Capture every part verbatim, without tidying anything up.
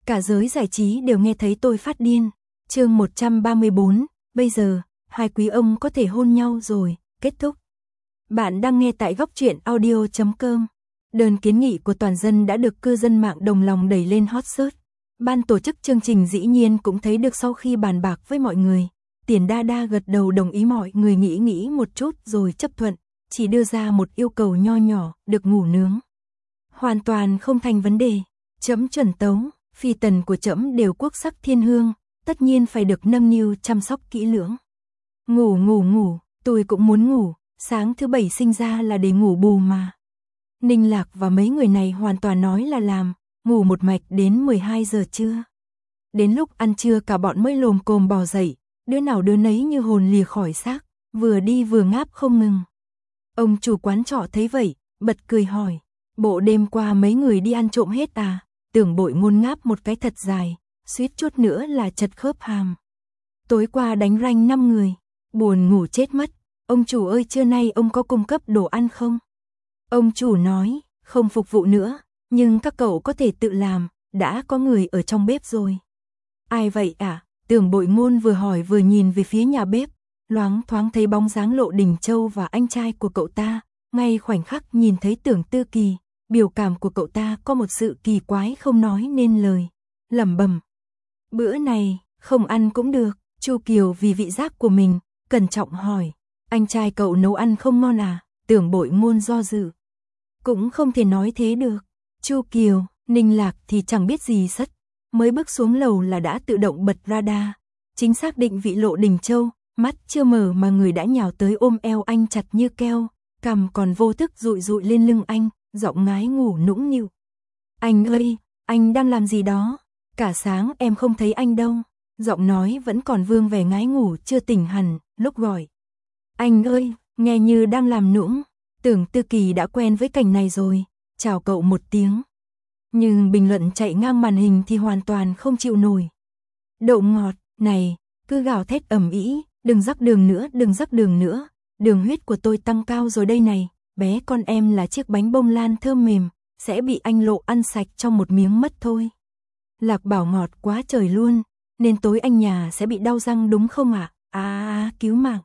Cả giới giải trí đều nghe thấy tôi phát điên. Chương một trăm ba mươi bốn, bây giờ, hai quý ông có thể hôn nhau rồi, kết thúc. Bạn đang nghe tại góc truyện audio chấm com. Đơn kiến nghị của toàn dân đã được cư dân mạng đồng lòng đẩy lên hot search. Ban tổ chức chương trình dĩ nhiên cũng thấy được sau khi bàn bạc với mọi người. Tiền Đa Đa gật đầu đồng ý, mọi người nghĩ nghĩ một chút rồi chấp thuận, chỉ đưa ra một yêu cầu nho nhỏ, được ngủ nướng. Hoàn toàn không thành vấn đề. Trẫm chuẩn tấu, phi tần của trẫm đều quốc sắc thiên hương, tất nhiên phải được nâng niu chăm sóc kỹ lưỡng. Ngủ ngủ ngủ, tôi cũng muốn ngủ, sáng thứ bảy sinh ra là để ngủ bù mà. Ninh Lạc và mấy người này hoàn toàn nói là làm, ngủ một mạch đến mười hai giờ trưa. Đến lúc ăn trưa cả bọn mới lồm cồm bò dậy, đứa nào đứa nấy như hồn lìa khỏi xác, vừa đi vừa ngáp không ngừng. Ông chủ quán trọ thấy vậy, bật cười hỏi, bộ đêm qua mấy người đi ăn trộm hết à? Tưởng Bội Ngôn ngáp một cái thật dài, suýt chút nữa là chật khớp hàm. Tối qua đánh ranh năm người, buồn ngủ chết mất. Ông chủ ơi, trưa nay ông có cung cấp đồ ăn không? Ông chủ nói, không phục vụ nữa, nhưng các cậu có thể tự làm, đã có người ở trong bếp rồi. Ai vậy ạ? À? Tưởng Bội Ngôn vừa hỏi vừa nhìn về phía nhà bếp, loáng thoáng thấy bóng dáng Lộ Đình Châu và anh trai của cậu ta. Ngay khoảnh khắc nhìn thấy Tưởng Tư Kỳ, biểu cảm của cậu ta có một sự kỳ quái không nói nên lời, lẩm bẩm. Bữa này, không ăn cũng được. Chu Kiều vì vị giác của mình, cẩn trọng hỏi, anh trai cậu nấu ăn không ngon à? Tưởng Bội Ngôn do dự. Cũng không thể nói thế được. Chu Kiều, Ninh Lạc thì chẳng biết gì sất, mới bước xuống lầu là đã tự động bật radar, chính xác định vị Lộ Đình Châu, mắt chưa mở mà người đã nhào tới ôm eo anh chặt như keo, cằm còn vô thức dụi dụi lên lưng anh, giọng ngái ngủ nũng nịu. Anh ơi, anh đang làm gì đó? Cả sáng em không thấy anh đâu. Giọng nói vẫn còn vương vẻ ngái ngủ chưa tỉnh hẳn, lúc gọi. Anh ơi, nghe như đang làm nũng. Tưởng Tư Kỳ đã quen với cảnh này rồi, chào cậu một tiếng. Nhưng bình luận chạy ngang màn hình thì hoàn toàn không chịu nổi. Đậu ngọt, này, cứ gào thét ầm ĩ, đừng rắc đường nữa, đừng rắc đường nữa. Đường huyết của tôi tăng cao rồi đây này, bé con em là chiếc bánh bông lan thơm mềm, sẽ bị anh Lộ ăn sạch trong một miếng mất thôi. Lạc bảo ngọt quá trời luôn, nên tối anh nhà sẽ bị đau răng đúng không ạ? À? À, cứu mạng.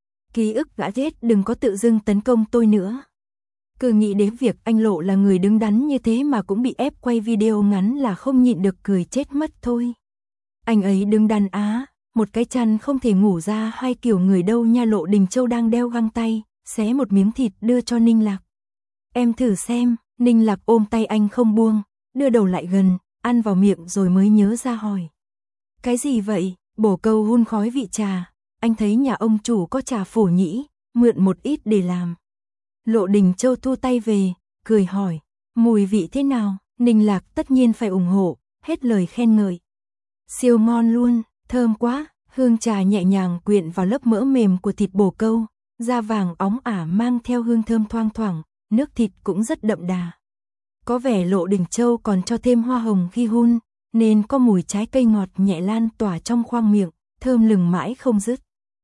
Ký ức đã chết, đừng có tự dưng tấn công tôi nữa. Cứ nghĩ đến việc anh Lộ là người đứng đắn như thế mà cũng bị ép quay video ngắn là không nhịn được cười chết mất thôi. Anh ấy đứng đắn á, một cái chăn không thể ngủ ra hai kiểu người đâu nha. Lộ Đình Châu đang đeo găng tay, xé một miếng thịt đưa cho Ninh Lạc. Em thử xem. Ninh Lạc ôm tay anh không buông, đưa đầu lại gần, ăn vào miệng rồi mới nhớ ra hỏi. Cái gì vậy? Bổ câu hun khói vị trà. Anh thấy nhà ông chủ có trà phổ nhĩ, mượn một ít để làm. Lộ Đình Châu thu tay về, cười hỏi, mùi vị thế nào? Ninh Lạc tất nhiên phải ủng hộ, hết lời khen ngợi. Siêu ngon luôn, thơm quá, hương trà nhẹ nhàng quyện vào lớp mỡ mềm của thịt bổ câu, da vàng óng ả mang theo hương thơm thoang thoảng, nước thịt cũng rất đậm đà. Có vẻ Lộ Đình Châu còn cho thêm hoa hồng khi hun, nên có mùi trái cây ngọt nhẹ lan tỏa trong khoang miệng, thơm lừng mãi không dứt.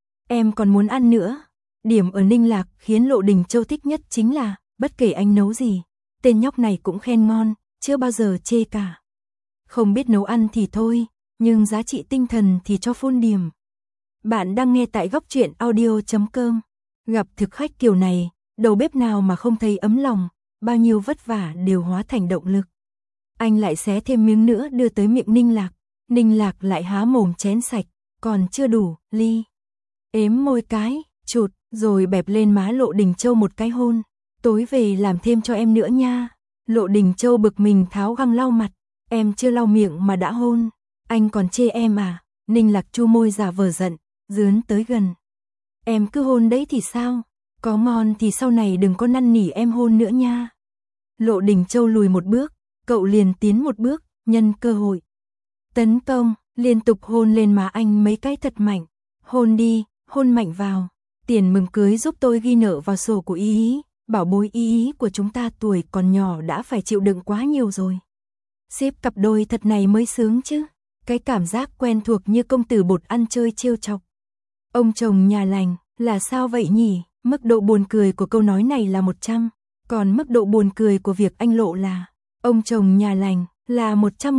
Em còn muốn ăn nữa. Điểm ở Ninh Lạc khiến Lộ Đình Châu thích nhất chính là, bất kể anh nấu gì, tên nhóc này cũng khen ngon, chưa bao giờ chê cả. Không biết nấu ăn thì thôi, nhưng giá trị tinh thần thì cho full điểm. Bạn đang nghe tại góc truyện audio chấm com. Gặp thực khách kiểu này, đầu bếp nào mà không thấy ấm lòng, bao nhiêu vất vả đều hóa thành động lực. Anh lại xé thêm miếng nữa đưa tới miệng Ninh Lạc. Ninh Lạc lại há mồm chén sạch, còn chưa đủ, ly. Ếm môi cái, chụt, rồi bẹp lên má Lộ Đình Châu một cái hôn. Tối về làm thêm cho em nữa nha. Lộ Đình Châu bực mình tháo găng lau mặt. Em chưa lau miệng mà đã hôn. Anh còn chê em à? Ninh Lạc chu môi giả vờ giận, dướn tới gần. Em cứ hôn đấy thì sao? Có ngon thì sau này đừng có năn nỉ em hôn nữa nha. Lộ Đình Châu lùi một bước, cậu liền tiến một bước, nhân cơ hội. Tấn công, liên tục hôn lên má anh mấy cái thật mạnh. Hôn đi, hôn mạnh vào. Tiền mừng cưới giúp tôi ghi nợ vào sổ của Y Ý. Bảo bối Y Ý của chúng ta tuổi còn nhỏ đã phải chịu đựng quá nhiều rồi. Xếp cặp đôi thật này mới sướng chứ. Cái cảm giác quen thuộc như công tử bột ăn chơi trêu chọc. Ông chồng nhà lành, là sao vậy nhỉ? Mức độ buồn cười của câu nói này là một trăm. Còn mức độ buồn cười của việc anh Lộ là ông chồng nhà lành là một trăm nghìn.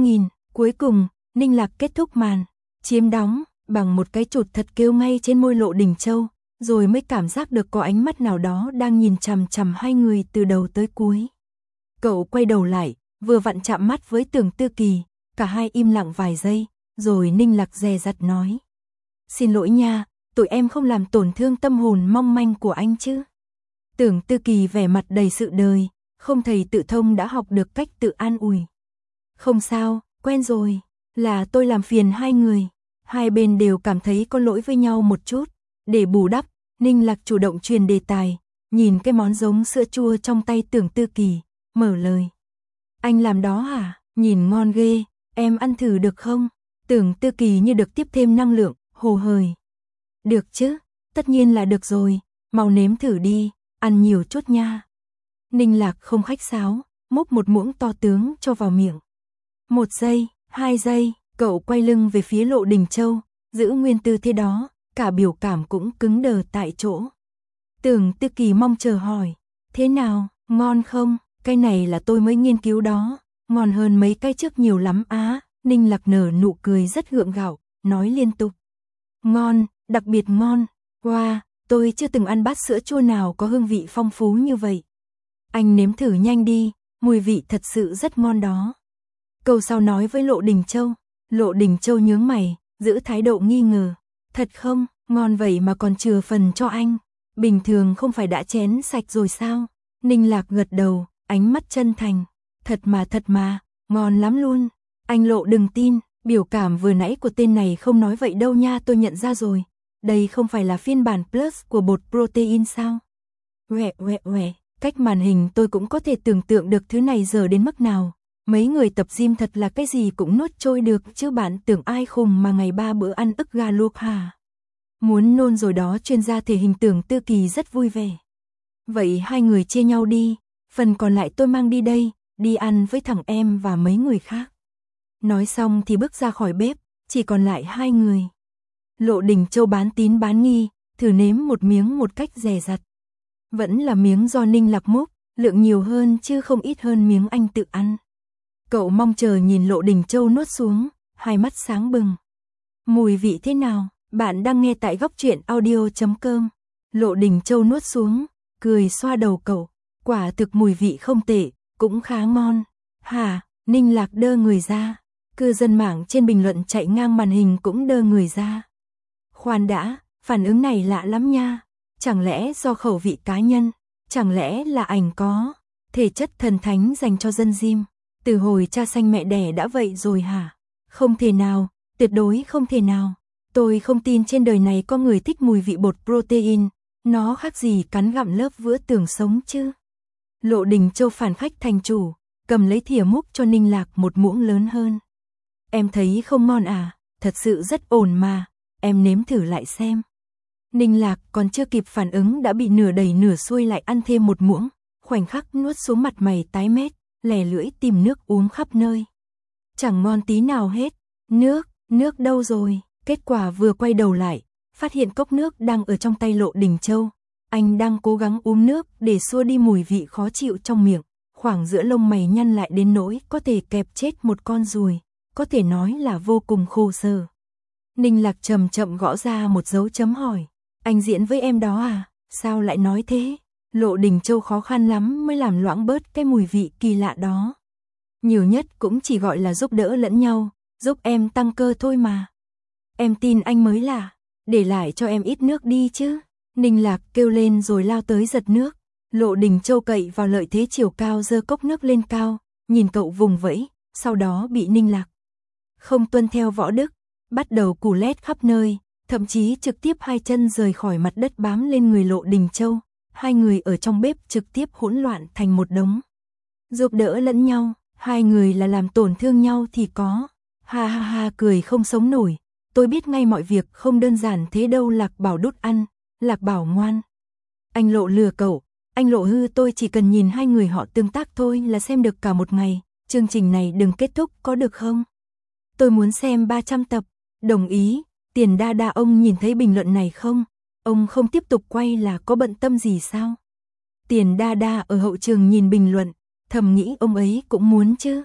Cuối cùng, Ninh Lạc kết thúc màn, chiếm đóng, bằng một cái chụt thật kêu ngay trên môi Lộ Đình Châu, rồi mới cảm giác được có ánh mắt nào đó đang nhìn chằm chằm hai người từ đầu tới cuối. Cậu quay đầu lại, vừa vặn chạm mắt với Tưởng Tư Kỳ, cả hai im lặng vài giây, rồi Ninh Lạc dè dặt nói. Xin lỗi nha, tụi em không làm tổn thương tâm hồn mong manh của anh chứ. Tưởng Tư Kỳ vẻ mặt đầy sự đời, không thầy tự thông đã học được cách tự an ủi. Không sao, quen rồi, là tôi làm phiền hai người. Hai bên đều cảm thấy có lỗi với nhau một chút. Để bù đắp, Ninh Lạc chủ động truyền đề tài, nhìn cái món giống sữa chua trong tay Tưởng Tư Kỳ, mở lời. Anh làm đó hả? Nhìn ngon ghê, em ăn thử được không? Tưởng Tư Kỳ như được tiếp thêm năng lượng, hồ hởi. Được chứ, tất nhiên là được rồi, mau nếm thử đi, ăn nhiều chút nha. Ninh Lạc không khách sáo, múc một muỗng to tướng cho vào miệng. Một giây, hai giây, cậu quay lưng về phía Lộ Đình Châu, giữ nguyên tư thế đó, cả biểu cảm cũng cứng đờ tại chỗ. Tưởng Tư Kỳ mong chờ hỏi, thế nào, ngon không? Cái này là tôi mới nghiên cứu đó, ngon hơn mấy cái trước nhiều lắm á. Ninh Lạc nở nụ cười rất gượng gạo, nói liên tục. Ngon, đặc biệt ngon, wow, tôi chưa từng ăn bát sữa chua nào có hương vị phong phú như vậy. Anh nếm thử nhanh đi, mùi vị thật sự rất ngon đó. Câu sau nói với Lộ Đình Châu, Lộ Đình Châu nhướng mày, giữ thái độ nghi ngờ. Thật không, ngon vậy mà còn chừa phần cho anh, bình thường không phải đã chén sạch rồi sao? Ninh Lạc gật đầu, ánh mắt chân thành. Thật mà thật mà, ngon lắm luôn. Anh Lộ đừng tin, biểu cảm vừa nãy của tên này không nói vậy đâu nha, tôi nhận ra rồi. Đây không phải là phiên bản plus của bột protein sao? Uẹ uẹ uẹ, cách màn hình tôi cũng có thể tưởng tượng được thứ này giờ đến mức nào. Mấy người tập gym thật là cái gì cũng nuốt trôi được chứ bạn tưởng ai khùng mà ngày ba bữa ăn ức gà luộc hả? Muốn nôn rồi đó. Chuyên gia thể hình Tưởng Tư Kỳ rất vui vẻ. Vậy hai người chia nhau đi, phần còn lại tôi mang đi đây, đi ăn với thằng em và mấy người khác. Nói xong thì bước ra khỏi bếp, chỉ còn lại hai người. Lộ Đình Châu bán tín bán nghi, thử nếm một miếng một cách dè dặt. Vẫn là miếng do Ninh Lạc múc, lượng nhiều hơn chứ không ít hơn miếng anh tự ăn. Cậu mong chờ nhìn Lộ Đình Châu nuốt xuống, hai mắt sáng bừng. Mùi vị thế nào? Bạn đang nghe tại góc truyện audio chấm com. Lộ Đình Châu nuốt xuống, cười xoa đầu cậu. Quả thực mùi vị không tệ, cũng khá ngon. Hả? Ninh Lạc đơ người ra. Cư dân mạng trên bình luận chạy ngang màn hình cũng đơ người ra. Khoan đã, phản ứng này lạ lắm nha. Chẳng lẽ do khẩu vị cá nhân? Chẳng lẽ là ảnh có thể chất thần thánh dành cho dân gym? Từ hồi cha sanh mẹ đẻ đã vậy rồi hả? Không thể nào, tuyệt đối không thể nào. Tôi không tin trên đời này có người thích mùi vị bột protein. Nó khác gì cắn gặm lớp vữa tường sống chứ? Lộ Đình Châu phản khách thành chủ, cầm lấy thìa múc cho Ninh Lạc một muỗng lớn hơn. Em thấy không ngon à? Thật sự rất ổn mà, em nếm thử lại xem. Ninh Lạc còn chưa kịp phản ứng đã bị nửa đẩy nửa xuôi lại ăn thêm một muỗng, khoảnh khắc nuốt xuống mặt mày tái mét, lè lưỡi tìm nước uống khắp nơi. Chẳng ngon tí nào hết, nước, nước đâu rồi? Kết quả vừa quay đầu lại, phát hiện cốc nước đang ở trong tay Lộ Đình Châu. Anh đang cố gắng uống nước để xua đi mùi vị khó chịu trong miệng, khoảng giữa lông mày nhăn lại đến nỗi có thể kẹp chết một con ruồi, có thể nói là vô cùng khổ sở. Ninh Lạc chậm chậm gõ ra một dấu chấm hỏi, anh diễn với em đó à, sao lại nói thế? Lộ Đình Châu khó khăn lắm mới làm loãng bớt cái mùi vị kỳ lạ đó. Nhiều nhất cũng chỉ gọi là giúp đỡ lẫn nhau, giúp em tăng cơ thôi mà. Em tin anh mới là, để lại cho em ít nước đi chứ. Ninh Lạc kêu lên rồi lao tới giật nước. Lộ Đình Châu cậy vào lợi thế chiều cao giơ cốc nước lên cao, nhìn cậu vùng vẫy, sau đó bị Ninh Lạc không tuân theo võ đức, bắt đầu cù lét khắp nơi, thậm chí trực tiếp hai chân rời khỏi mặt đất bám lên người Lộ Đình Châu. Hai người ở trong bếp trực tiếp hỗn loạn thành một đống. Giúp đỡ lẫn nhau, hai người là làm tổn thương nhau thì có. Ha ha ha, cười không sống nổi. Tôi biết ngay mọi việc không đơn giản thế đâu. Lạc Bảo đút ăn, Lạc Bảo ngoan. Anh Lộ lừa cậu, anh Lộ hư, tôi chỉ cần nhìn hai người họ tương tác thôi là xem được cả một ngày. Chương trình này đừng kết thúc có được không? Tôi muốn xem ba trăm tập. Đồng ý. Tiền Đa Đa, ông nhìn thấy bình luận này không? Ông không tiếp tục quay là có bận tâm gì sao? Tiền Đa Đa ở hậu trường nhìn bình luận, thầm nghĩ ông ấy cũng muốn chứ.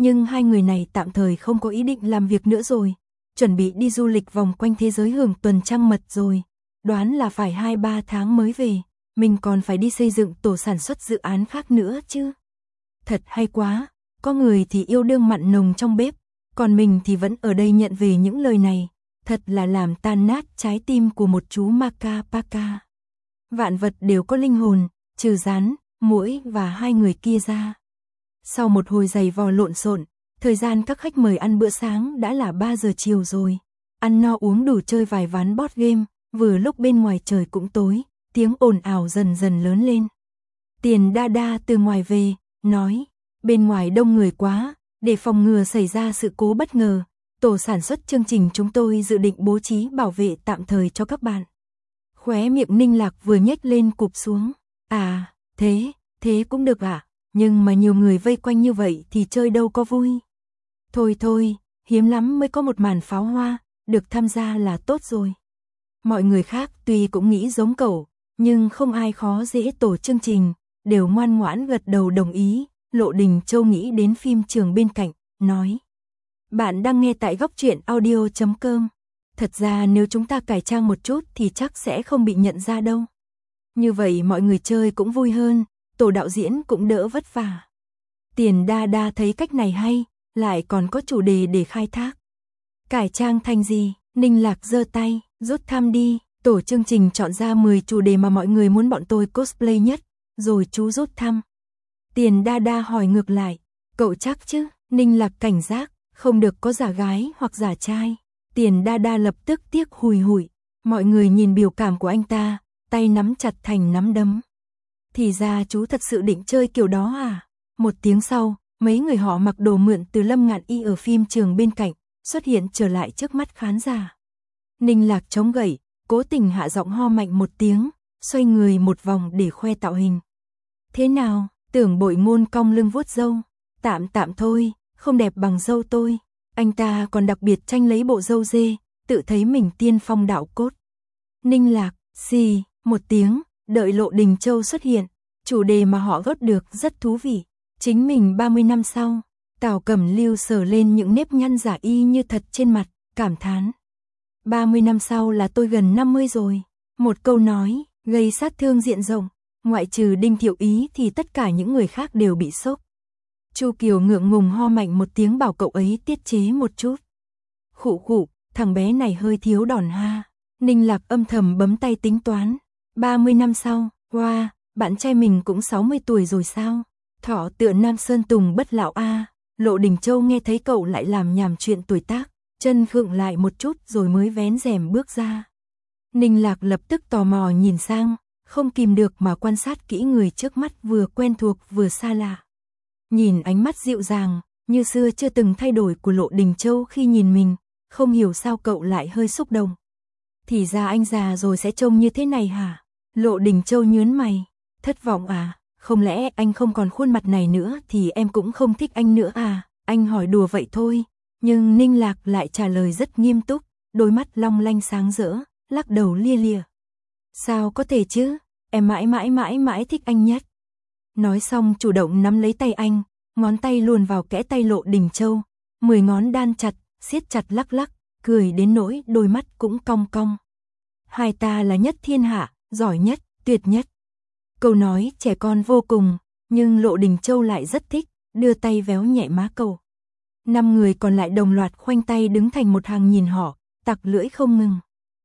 Nhưng hai người này tạm thời không có ý định làm việc nữa rồi, chuẩn bị đi du lịch vòng quanh thế giới hưởng tuần trăng mật rồi, đoán là phải hai ba tháng mới về, mình còn phải đi xây dựng tổ sản xuất dự án khác nữa chứ. Thật hay quá, có người thì yêu đương mặn nồng trong bếp, còn mình thì vẫn ở đây nhận về những lời này, thật là làm tan nát trái tim của một chú Maka Paka. Vạn vật đều có linh hồn, trừ rắn, muỗi và hai người kia ra. Sau một hồi giày vò lộn xộn, thời gian các khách mời ăn bữa sáng đã là ba giờ chiều rồi. Ăn no uống đủ chơi vài ván board game, vừa lúc bên ngoài trời cũng tối, tiếng ồn ào dần dần lớn lên. Tiền Đa Đa từ ngoài về, nói, bên ngoài đông người quá, để phòng ngừa xảy ra sự cố bất ngờ, tổ sản xuất chương trình chúng tôi dự định bố trí bảo vệ tạm thời cho các bạn. Khóe miệng Ninh Lạc vừa nhếch lên cụp xuống. À, thế, thế cũng được à, nhưng mà nhiều người vây quanh như vậy thì chơi đâu có vui. Thôi thôi, hiếm lắm mới có một màn pháo hoa, được tham gia là tốt rồi. Mọi người khác tuy cũng nghĩ giống cậu, nhưng không ai khó dễ tổ chương trình, đều ngoan ngoãn gật đầu đồng ý. Lộ Đình Châu nghĩ đến phim trường bên cạnh, nói. Bạn đang nghe tại góc truyện audio chấm com. Thật ra nếu chúng ta cải trang một chút thì chắc sẽ không bị nhận ra đâu. Như vậy mọi người chơi cũng vui hơn, tổ đạo diễn cũng đỡ vất vả. Tiền Đa Đa thấy cách này hay, lại còn có chủ đề để khai thác. Cải trang thành gì? Ninh Lạc giơ tay, rút thăm đi. Tổ chương trình chọn ra mười chủ đề mà mọi người muốn bọn tôi cosplay nhất, rồi chú rút thăm. Tiền Đa Đa hỏi ngược lại, cậu chắc chứ? Ninh Lạc cảnh giác, không được có giả gái hoặc giả trai. Tiền Đa Đa lập tức tiếc hùi hụi, mọi người nhìn biểu cảm của anh ta, tay nắm chặt thành nắm đấm. Thì ra chú thật sự định chơi kiểu đó à? Một tiếng sau, mấy người họ mặc đồ mượn từ Lâm Ngạn Y ở phim trường bên cạnh, xuất hiện trở lại trước mắt khán giả. Ninh Lạc chống gậy, cố tình hạ giọng ho mạnh một tiếng, xoay người một vòng để khoe tạo hình. Thế nào, Tưởng Bội Ngôn cong lưng vuốt râu, tạm tạm thôi, không đẹp bằng râu tôi. Anh ta còn đặc biệt tranh lấy bộ râu dê, tự thấy mình tiên phong đạo cốt. Ninh Lạc, xì, một tiếng, đợi Lộ Đình Châu xuất hiện, chủ đề mà họ gót được rất thú vị. Chính mình ba mươi năm sau, Tào Cẩm Lưu sờ lên những nếp nhăn giả y như thật trên mặt, cảm thán. ba mươi năm sau là tôi gần năm mươi rồi. Một câu nói, gây sát thương diện rộng, ngoại trừ Đinh Thiệu Ý thì tất cả những người khác đều bị sốc. Chu Kiều ngượng ngùng ho mạnh một tiếng bảo cậu ấy tiết chế một chút. Khụ khụ, thằng bé này hơi thiếu đòn ha. Ninh Lạc âm thầm bấm tay tính toán. ba mươi năm sau, wow, bạn trai mình cũng sáu mươi tuổi rồi sao? Thỏ tựa Nam Sơn Tùng bất lão a. Lộ Đình Châu nghe thấy cậu lại làm nhảm chuyện tuổi tác, chân khựng lại một chút rồi mới vén rèm bước ra. Ninh Lạc lập tức tò mò nhìn sang, không kìm được mà quan sát kỹ người trước mắt vừa quen thuộc vừa xa lạ. Nhìn ánh mắt dịu dàng, như xưa chưa từng thay đổi của Lộ Đình Châu khi nhìn mình, không hiểu sao cậu lại hơi xúc động. Thì ra anh già rồi sẽ trông như thế này hả? Lộ Đình Châu nhớn mày, thất vọng à? Không lẽ anh không còn khuôn mặt này nữa thì em cũng không thích anh nữa à? Anh hỏi đùa vậy thôi, nhưng Ninh Lạc lại trả lời rất nghiêm túc, đôi mắt long lanh sáng rỡ, lắc đầu lia lịa. Sao có thể chứ? Em mãi mãi mãi mãi thích anh nhất. Nói xong chủ động nắm lấy tay anh, ngón tay luồn vào kẽ tay Lộ Đình Châu, mười ngón đan chặt, siết chặt lắc lắc, cười đến nỗi đôi mắt cũng cong cong. Hai ta là nhất thiên hạ, giỏi nhất, tuyệt nhất. Câu nói trẻ con vô cùng, nhưng Lộ Đình Châu lại rất thích, đưa tay véo nhẹ má cậu. Năm người còn lại đồng loạt khoanh tay đứng thành một hàng nhìn họ, tặc lưỡi không ngừng.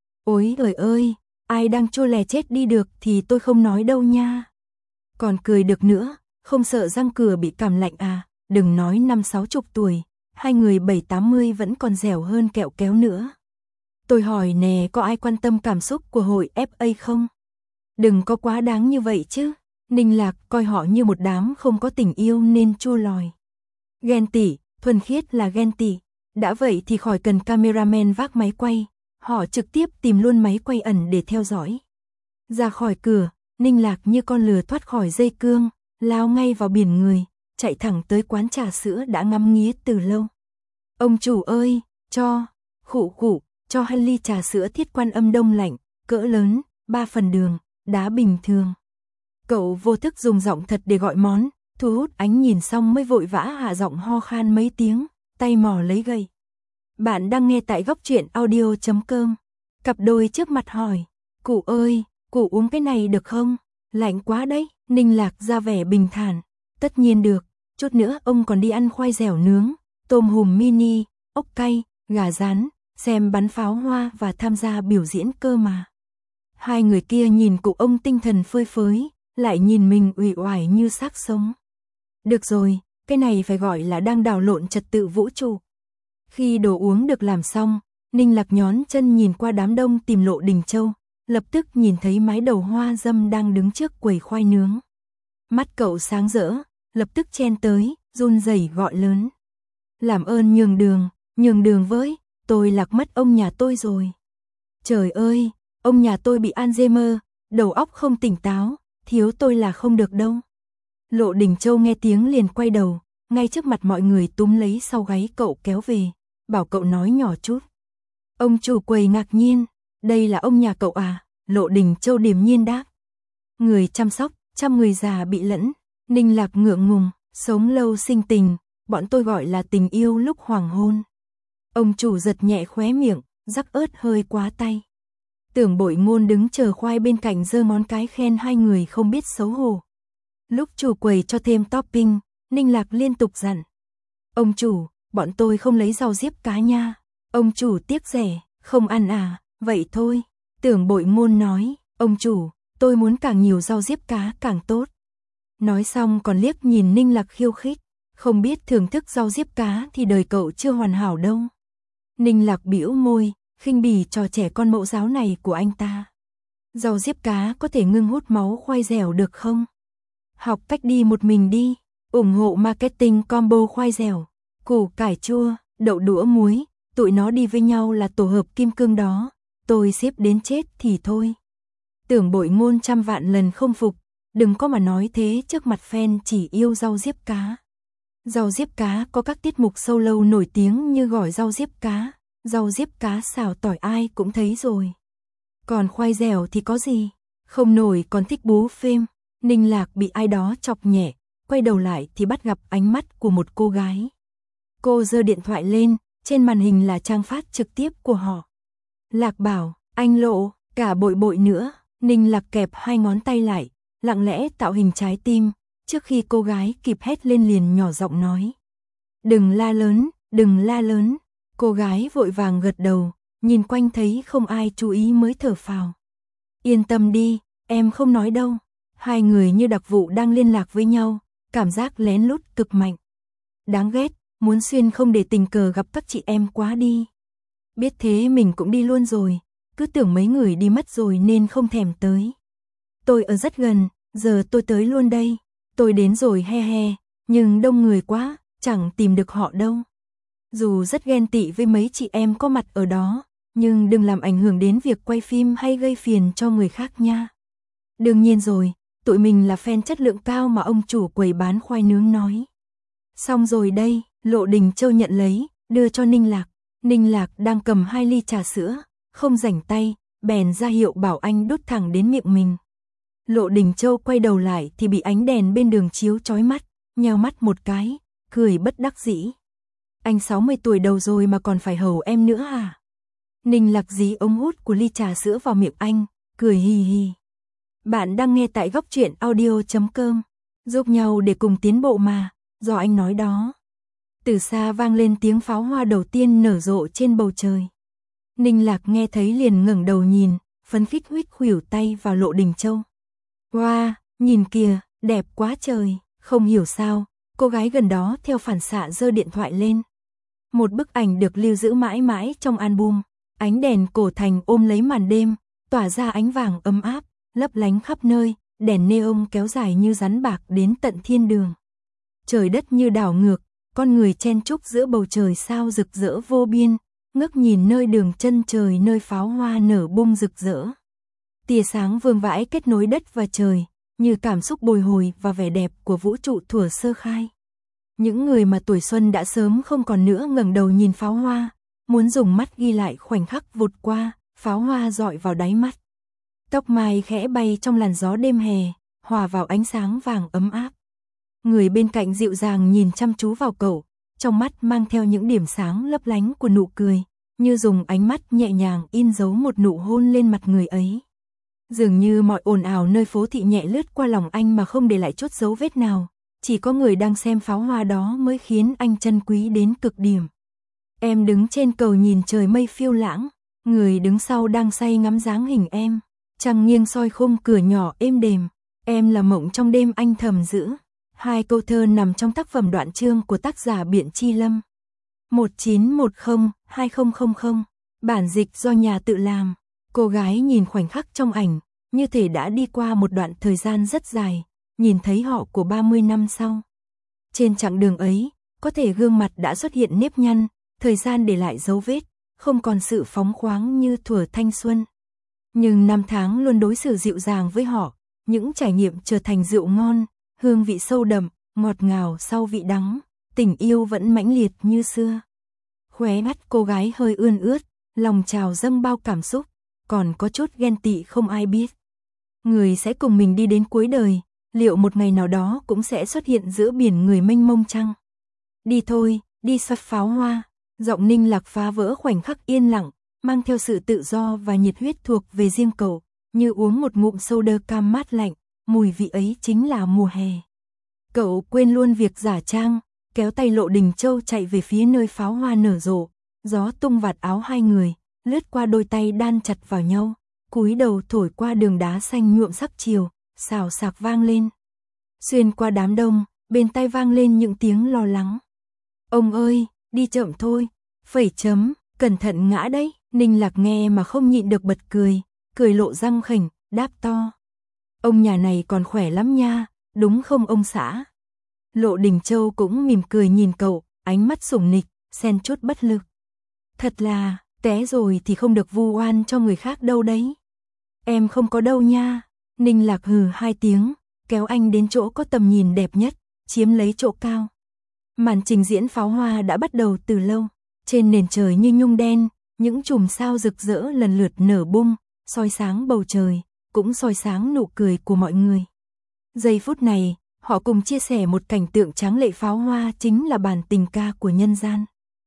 Ôi trời ơi, ai đang chua lè chết đi được thì tôi không nói đâu nha. Còn cười được nữa, không sợ răng cửa bị cảm lạnh à, đừng nói năm sáu chục tuổi, hai người bảy tám mươi vẫn còn dẻo hơn kẹo kéo nữa. Tôi hỏi nè, có ai quan tâm cảm xúc của hội ép a không? Đừng có quá đáng như vậy chứ. Ninh Lạc coi họ như một đám không có tình yêu nên chua lòi. Ghen tị, thuần khiết là ghen tị. Đã vậy thì khỏi cần cameraman vác máy quay, họ trực tiếp tìm luôn máy quay ẩn để theo dõi. Ra khỏi cửa, Ninh Lạc như con lừa thoát khỏi dây cương, lao ngay vào biển người, chạy thẳng tới quán trà sữa đã ngắm nghía từ lâu. Ông chủ ơi, cho, khụ khụ, cho hai ly trà sữa Thiết Quan Âm đông lạnh, cỡ lớn, ba phần đường, đá bình thường. Cậu vô thức dùng giọng thật để gọi món, Thu hút ánh nhìn xong mới vội vã hạ giọng ho khan mấy tiếng, tay mò lấy gậy. Bạn đang nghe tại góc truyện audio chấm com. Cặp đôi trước mặt hỏi, cụ ơi, cụ uống cái này được không? Lạnh quá đấy. Ninh Lạc ra vẻ bình thản, tất nhiên được, chút nữa ông còn đi ăn khoai dẻo nướng, tôm hùm mini, ốc cay, gà rán, xem bắn pháo hoa và tham gia biểu diễn cơ mà. Hai người kia nhìn cụ ông tinh thần phơi phới, lại nhìn mình uể oải như xác sống. Được rồi, cái này phải gọi là đang đảo lộn trật tự vũ trụ. Khi đồ uống được làm xong, Ninh Lạc nhón chân nhìn qua đám đông tìm Lộ Đình Châu, lập tức nhìn thấy mái đầu hoa dâm đang đứng trước quầy khoai nướng. Mắt cậu sáng rỡ, lập tức chen tới, run rẩy gọi lớn. Làm ơn nhường đường, nhường đường với, tôi lạc mất ông nhà tôi rồi. Trời ơi, ông nhà tôi bị Alzheimer, đầu óc không tỉnh táo, thiếu tôi là không được đâu. Lộ Đình Châu nghe tiếng liền quay đầu, ngay trước mặt mọi người túm lấy sau gáy cậu kéo về, bảo cậu nói nhỏ chút. Ông chủ quầy ngạc nhiên, đây là ông nhà cậu à? Lộ Đình Châu điềm nhiên đáp. Người chăm sóc, trăm người già bị lẫn. Ninh Lạc ngượng ngùng, sống lâu sinh tình, bọn tôi gọi là tình yêu lúc hoàng hôn. Ông chủ giật nhẹ khóe miệng, rắc ớt hơi quá tay. Tưởng Bội Ngôn đứng chờ khoai bên cạnh giơ ngón cái khen hai người không biết xấu hổ. Lúc chủ quầy cho thêm topping, Ninh Lạc liên tục dặn. Ông chủ, bọn tôi không lấy rau diếp cá nha. Ông chủ tiếc rẻ, không ăn à, vậy thôi. Tưởng Bội Ngôn nói, ông chủ, tôi muốn càng nhiều rau diếp cá càng tốt. Nói xong còn liếc nhìn Ninh Lạc khiêu khích, không biết thưởng thức rau diếp cá thì đời cậu chưa hoàn hảo đâu. Ninh Lạc bĩu môi, khinh bỉ trò trẻ con mẫu giáo này của anh ta. Rau diếp cá có thể ngưng hút máu khoai dẻo được không? Học cách đi một mình đi, ủng hộ marketing combo khoai dẻo, củ cải chua, đậu đũa muối, tụi nó đi với nhau là tổ hợp kim cương đó, tôi xếp đến chết thì thôi. Tưởng Bội Ngôn trăm vạn lần không phục, đừng có mà nói thế trước mặt fan chỉ yêu rau diếp cá. Rau diếp cá có các tiết mục sâu lâu nổi tiếng như gỏi rau diếp cá, rau diếp cá xào tỏi ai cũng thấy rồi. Còn khoai dẻo thì có gì, không nổi còn thích bú phêm. Ninh Lạc bị ai đó chọc nhẹ, quay đầu lại thì bắt gặp ánh mắt của một cô gái. Cô giơ điện thoại lên, trên màn hình là trang phát trực tiếp của họ. Lạc bảo, anh Lộ, cả Bội Bội nữa. Ninh Lạc kẹp hai ngón tay lại, lặng lẽ tạo hình trái tim, trước khi cô gái kịp hét lên liền nhỏ giọng nói. Đừng la lớn, đừng la lớn. Cô gái vội vàng gật đầu, nhìn quanh thấy không ai chú ý mới thở phào. Yên tâm đi, em không nói đâu. Hai người như đặc vụ đang liên lạc với nhau, cảm giác lén lút cực mạnh. Đáng ghét, muốn xuyên không để tình cờ gặp các chị em quá đi. Biết thế mình cũng đi luôn rồi, cứ tưởng mấy người đi mất rồi nên không thèm tới. Tôi ở rất gần, giờ tôi tới luôn đây. Tôi đến rồi he he, nhưng đông người quá, chẳng tìm được họ đâu. Dù rất ghen tị với mấy chị em có mặt ở đó, nhưng đừng làm ảnh hưởng đến việc quay phim hay gây phiền cho người khác nha. Đương nhiên rồi, tụi mình là fan chất lượng cao mà ông chủ quầy bán khoai nướng nói. Xong rồi đây, Lộ Đình Châu nhận lấy, đưa cho Ninh Lạc. Ninh Lạc đang cầm hai ly trà sữa, không rảnh tay, bèn ra hiệu bảo anh đút thẳng đến miệng mình. Lộ Đình Châu quay đầu lại thì bị ánh đèn bên đường chiếu chói mắt, nheo mắt một cái, cười bất đắc dĩ. Anh sáu mươi tuổi đầu rồi mà còn phải hầu em nữa à? Ninh Lạc dí ống hút của ly trà sữa vào miệng anh, cười hì hì. Bạn đang nghe tại góc truyện audio chấm com. Giúp nhau để cùng tiến bộ mà, do anh nói đó. Từ xa vang lên tiếng pháo hoa đầu tiên nở rộ trên bầu trời. Ninh Lạc nghe thấy liền ngẩng đầu nhìn, phấn khích huýt khuỷu tay vào Lộ Đình Châu. Wow, nhìn kìa, đẹp quá trời. Không hiểu sao, cô gái gần đó theo phản xạ giơ điện thoại lên. Một bức ảnh được lưu giữ mãi mãi trong album. Ánh đèn cổ thành ôm lấy màn đêm, tỏa ra ánh vàng ấm áp, lấp lánh khắp nơi, đèn neon kéo dài như rắn bạc đến tận thiên đường. Trời đất như đảo ngược, con người chen chúc giữa bầu trời sao rực rỡ vô biên, ngước nhìn nơi đường chân trời nơi pháo hoa nở bung rực rỡ. Tia sáng vương vãi kết nối đất và trời, như cảm xúc bồi hồi và vẻ đẹp của vũ trụ thuở sơ khai. Những người mà tuổi xuân đã sớm không còn nữa ngẩng đầu nhìn pháo hoa, muốn dùng mắt ghi lại khoảnh khắc vụt qua, pháo hoa dọi vào đáy mắt. Tóc mai khẽ bay trong làn gió đêm hè, hòa vào ánh sáng vàng ấm áp. Người bên cạnh dịu dàng nhìn chăm chú vào cậu, trong mắt mang theo những điểm sáng lấp lánh của nụ cười, như dùng ánh mắt nhẹ nhàng in dấu một nụ hôn lên mặt người ấy. Dường như mọi ồn ào nơi phố thị nhẹ lướt qua lòng anh mà không để lại chút dấu vết nào, chỉ có người đang xem pháo hoa đó mới khiến anh trân quý đến cực điểm. Em đứng trên cầu nhìn trời mây phiêu lãng, người đứng sau đang say ngắm dáng hình em, trăng nghiêng soi khung cửa nhỏ êm đềm, em là mộng trong đêm anh thầm giữ. Hai câu thơ nằm trong tác phẩm đoạn chương của tác giả Biện Chi Lâm. một chín một không hai không không không, bản dịch do nhà tự làm. Cô gái nhìn khoảnh khắc trong ảnh, như thể đã đi qua một đoạn thời gian rất dài, nhìn thấy họ của ba mươi năm sau. Trên chặng đường ấy, có thể gương mặt đã xuất hiện nếp nhăn, thời gian để lại dấu vết, không còn sự phóng khoáng như thuở thanh xuân. Nhưng năm tháng luôn đối xử dịu dàng với họ, những trải nghiệm trở thành rượu ngon, hương vị sâu đậm, ngọt ngào sau vị đắng, tình yêu vẫn mãnh liệt như xưa. Khóe mắt cô gái hơi ươn ướt, lòng trào dâng bao cảm xúc, còn có chút ghen tị không ai biết. Người sẽ cùng mình đi đến cuối đời, liệu một ngày nào đó cũng sẽ xuất hiện giữa biển người mênh mông chăng? Đi thôi, đi sắp pháo hoa. Giọng Ninh Lạc phá vỡ khoảnh khắc yên lặng, mang theo sự tự do và nhiệt huyết thuộc về riêng cậu, như uống một ngụm soda cam mát lạnh, mùi vị ấy chính là mùa hè. Cậu quên luôn việc giả trang, kéo tay Lộ Đình Châu chạy về phía nơi pháo hoa nở rộ, gió tung vạt áo hai người, lướt qua đôi tay đan chặt vào nhau, cúi đầu thổi qua đường đá xanh nhuộm sắc chiều, xào xạc vang lên. Xuyên qua đám đông, bên tai vang lên những tiếng lo lắng. Ông ơi, đi chậm thôi, phẩy chấm, cẩn thận ngã đấy. Ninh Lạc nghe mà không nhịn được bật cười, cười lộ răng khểnh, đáp to. Ông nhà này còn khỏe lắm nha, đúng không ông xã? Lộ Đình Châu cũng mỉm cười nhìn cậu, ánh mắt sủng nịch, xen chút bất lực. Thật là, té rồi thì không được vu oan cho người khác đâu đấy. Em không có đâu nha. Ninh Lạc hừ hai tiếng, kéo anh đến chỗ có tầm nhìn đẹp nhất, chiếm lấy chỗ cao. Màn trình diễn pháo hoa đã bắt đầu từ lâu, trên nền trời như nhung đen, những chùm sao rực rỡ lần lượt nở bung, soi sáng bầu trời, cũng soi sáng nụ cười của mọi người. Giây phút này, họ cùng chia sẻ một cảnh tượng tráng lệ, pháo hoa chính là bản tình ca của nhân gian.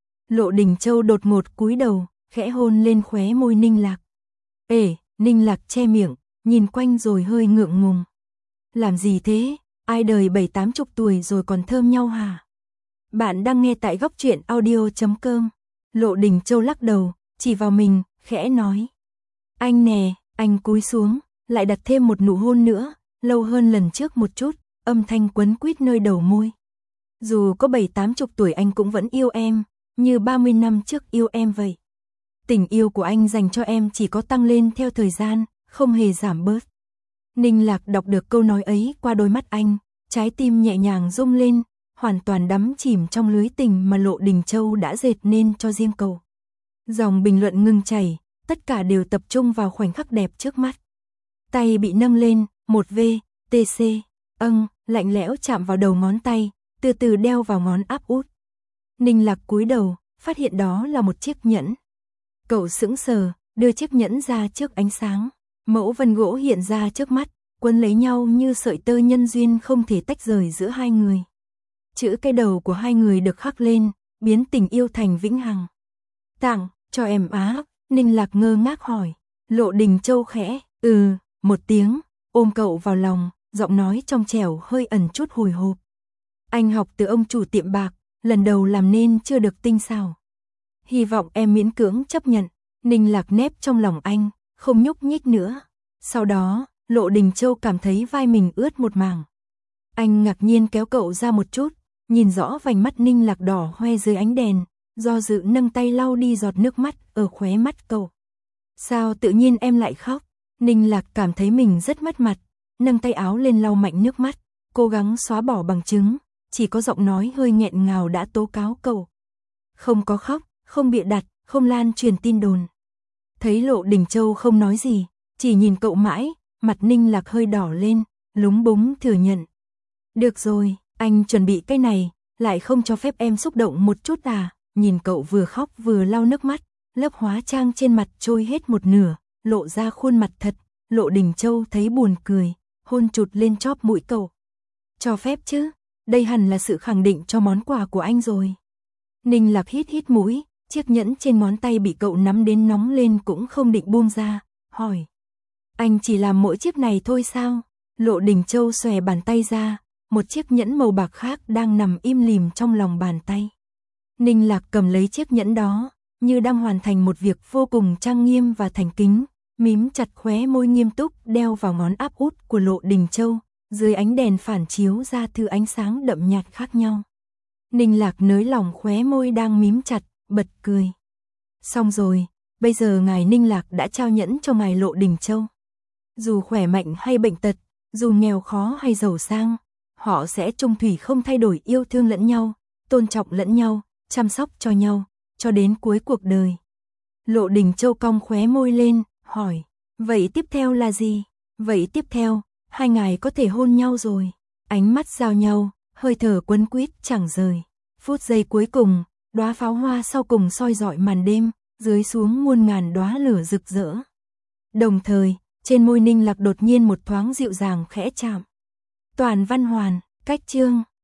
Lộ Đình Châu đột ngột cúi đầu, khẽ hôn lên khóe môi Ninh Lạc. Ê, Ninh Lạc che miệng, nhìn quanh rồi hơi ngượng ngùng. Làm gì thế, ai đời bảy tám chục tuổi rồi còn thơm nhau hả? Bạn đang nghe tại góc truyện audio chấm com. Lộ Đình Châu lắc đầu, chỉ vào mình, khẽ nói. Anh nè, anh cúi xuống, lại đặt thêm một nụ hôn nữa, lâu hơn lần trước một chút, âm thanh quấn quýt nơi đầu môi. Dù có bảy tám chục tuổi anh cũng vẫn yêu em, như ba mươi năm trước yêu em vậy. Tình yêu của anh dành cho em chỉ có tăng lên theo thời gian, không hề giảm bớt. Ninh Lạc đọc được câu nói ấy qua đôi mắt anh, trái tim nhẹ nhàng rung lên, hoàn toàn đắm chìm trong lưới tình mà Lộ Đình Châu đã dệt nên cho riêng cậu. Dòng bình luận ngừng chảy, tất cả đều tập trung vào khoảnh khắc đẹp trước mắt. Tay bị nâng lên, một V, T C, âng, lạnh lẽo chạm vào đầu ngón tay, từ từ đeo vào ngón áp út. Ninh Lạc cúi đầu, phát hiện đó là một chiếc nhẫn. Cậu sững sờ, đưa chiếc nhẫn ra trước ánh sáng, mẫu vân gỗ hiện ra trước mắt, quấn lấy nhau như sợi tơ nhân duyên không thể tách rời giữa hai người. Chữ cái đầu của hai người được khắc lên, biến tình yêu thành vĩnh hằng. Tặng, cho em á, Ninh Lạc ngơ ngác hỏi. Lộ Đình Châu khẽ, ừ, một tiếng, ôm cậu vào lòng, giọng nói trong trẻo hơi ẩn chút hồi hộp. Anh học từ ông chủ tiệm bạc, lần đầu làm nên chưa được tinh xảo. Hy vọng em miễn cưỡng chấp nhận. Ninh Lạc nép trong lòng anh, không nhúc nhích nữa. Sau đó, Lộ Đình Châu cảm thấy vai mình ướt một mảng. Anh ngạc nhiên kéo cậu ra một chút, nhìn rõ vành mắt Ninh Lạc đỏ hoe dưới ánh đèn, do dự nâng tay lau đi giọt nước mắt ở khóe mắt cậu. Sao tự nhiên em lại khóc? Ninh Lạc cảm thấy mình rất mất mặt, nâng tay áo lên lau mạnh nước mắt, cố gắng xóa bỏ bằng chứng, chỉ có giọng nói hơi nghẹn ngào đã tố cáo cậu. Không có khóc, không bịa đặt, không lan truyền tin đồn. Thấy Lộ Đình Châu không nói gì, chỉ nhìn cậu mãi, mặt Ninh Lạc hơi đỏ lên, lúng búng thừa nhận. Được rồi, anh chuẩn bị cái này, lại không cho phép em xúc động một chút à? Nhìn cậu vừa khóc vừa lau nước mắt, lớp hóa trang trên mặt trôi hết một nửa, lộ ra khuôn mặt thật. Lộ Đình Châu thấy buồn cười, hôn chụt lên chóp mũi cậu. Cho phép chứ? đây hẳn là sự khẳng định cho món quà của anh rồi. Ninh Lạc hít hít mũi, chiếc nhẫn trên ngón tay bị cậu nắm đến nóng lên cũng không định buông ra, hỏi. Anh chỉ làm mỗi chiếc này thôi sao? Lộ Đình Châu xòe bàn tay ra, một chiếc nhẫn màu bạc khác đang nằm im lìm trong lòng bàn tay. Ninh Lạc cầm lấy chiếc nhẫn đó, như đang hoàn thành một việc vô cùng trang nghiêm và thành kính, mím chặt khóe môi nghiêm túc đeo vào ngón áp út của Lộ Đình Châu, dưới ánh đèn phản chiếu ra thứ ánh sáng đậm nhạt khác nhau. Ninh Lạc nới lỏng khóe môi đang mím chặt, bật cười. Xong rồi, bây giờ ngài Ninh Lạc đã trao nhẫn cho ngài Lộ Đình Châu. Dù khỏe mạnh hay bệnh tật, dù nghèo khó hay giàu sang, họ sẽ chung thủy không thay đổi yêu thương lẫn nhau, tôn trọng lẫn nhau, chăm sóc cho nhau, cho đến cuối cuộc đời. Lộ Đình Châu cong khóe môi lên, hỏi, vậy tiếp theo là gì? Vậy tiếp theo, hai ngài có thể hôn nhau rồi. Ánh mắt giao nhau, hơi thở quấn quýt chẳng rời. Phút giây cuối cùng, đóa pháo hoa sau cùng soi rọi màn đêm, dưới xuống muôn ngàn đóa lửa rực rỡ. Đồng thời, trên môi Ninh Lạc đột nhiên một thoáng dịu dàng khẽ chạm. Toàn Văn Hoàn, cách chương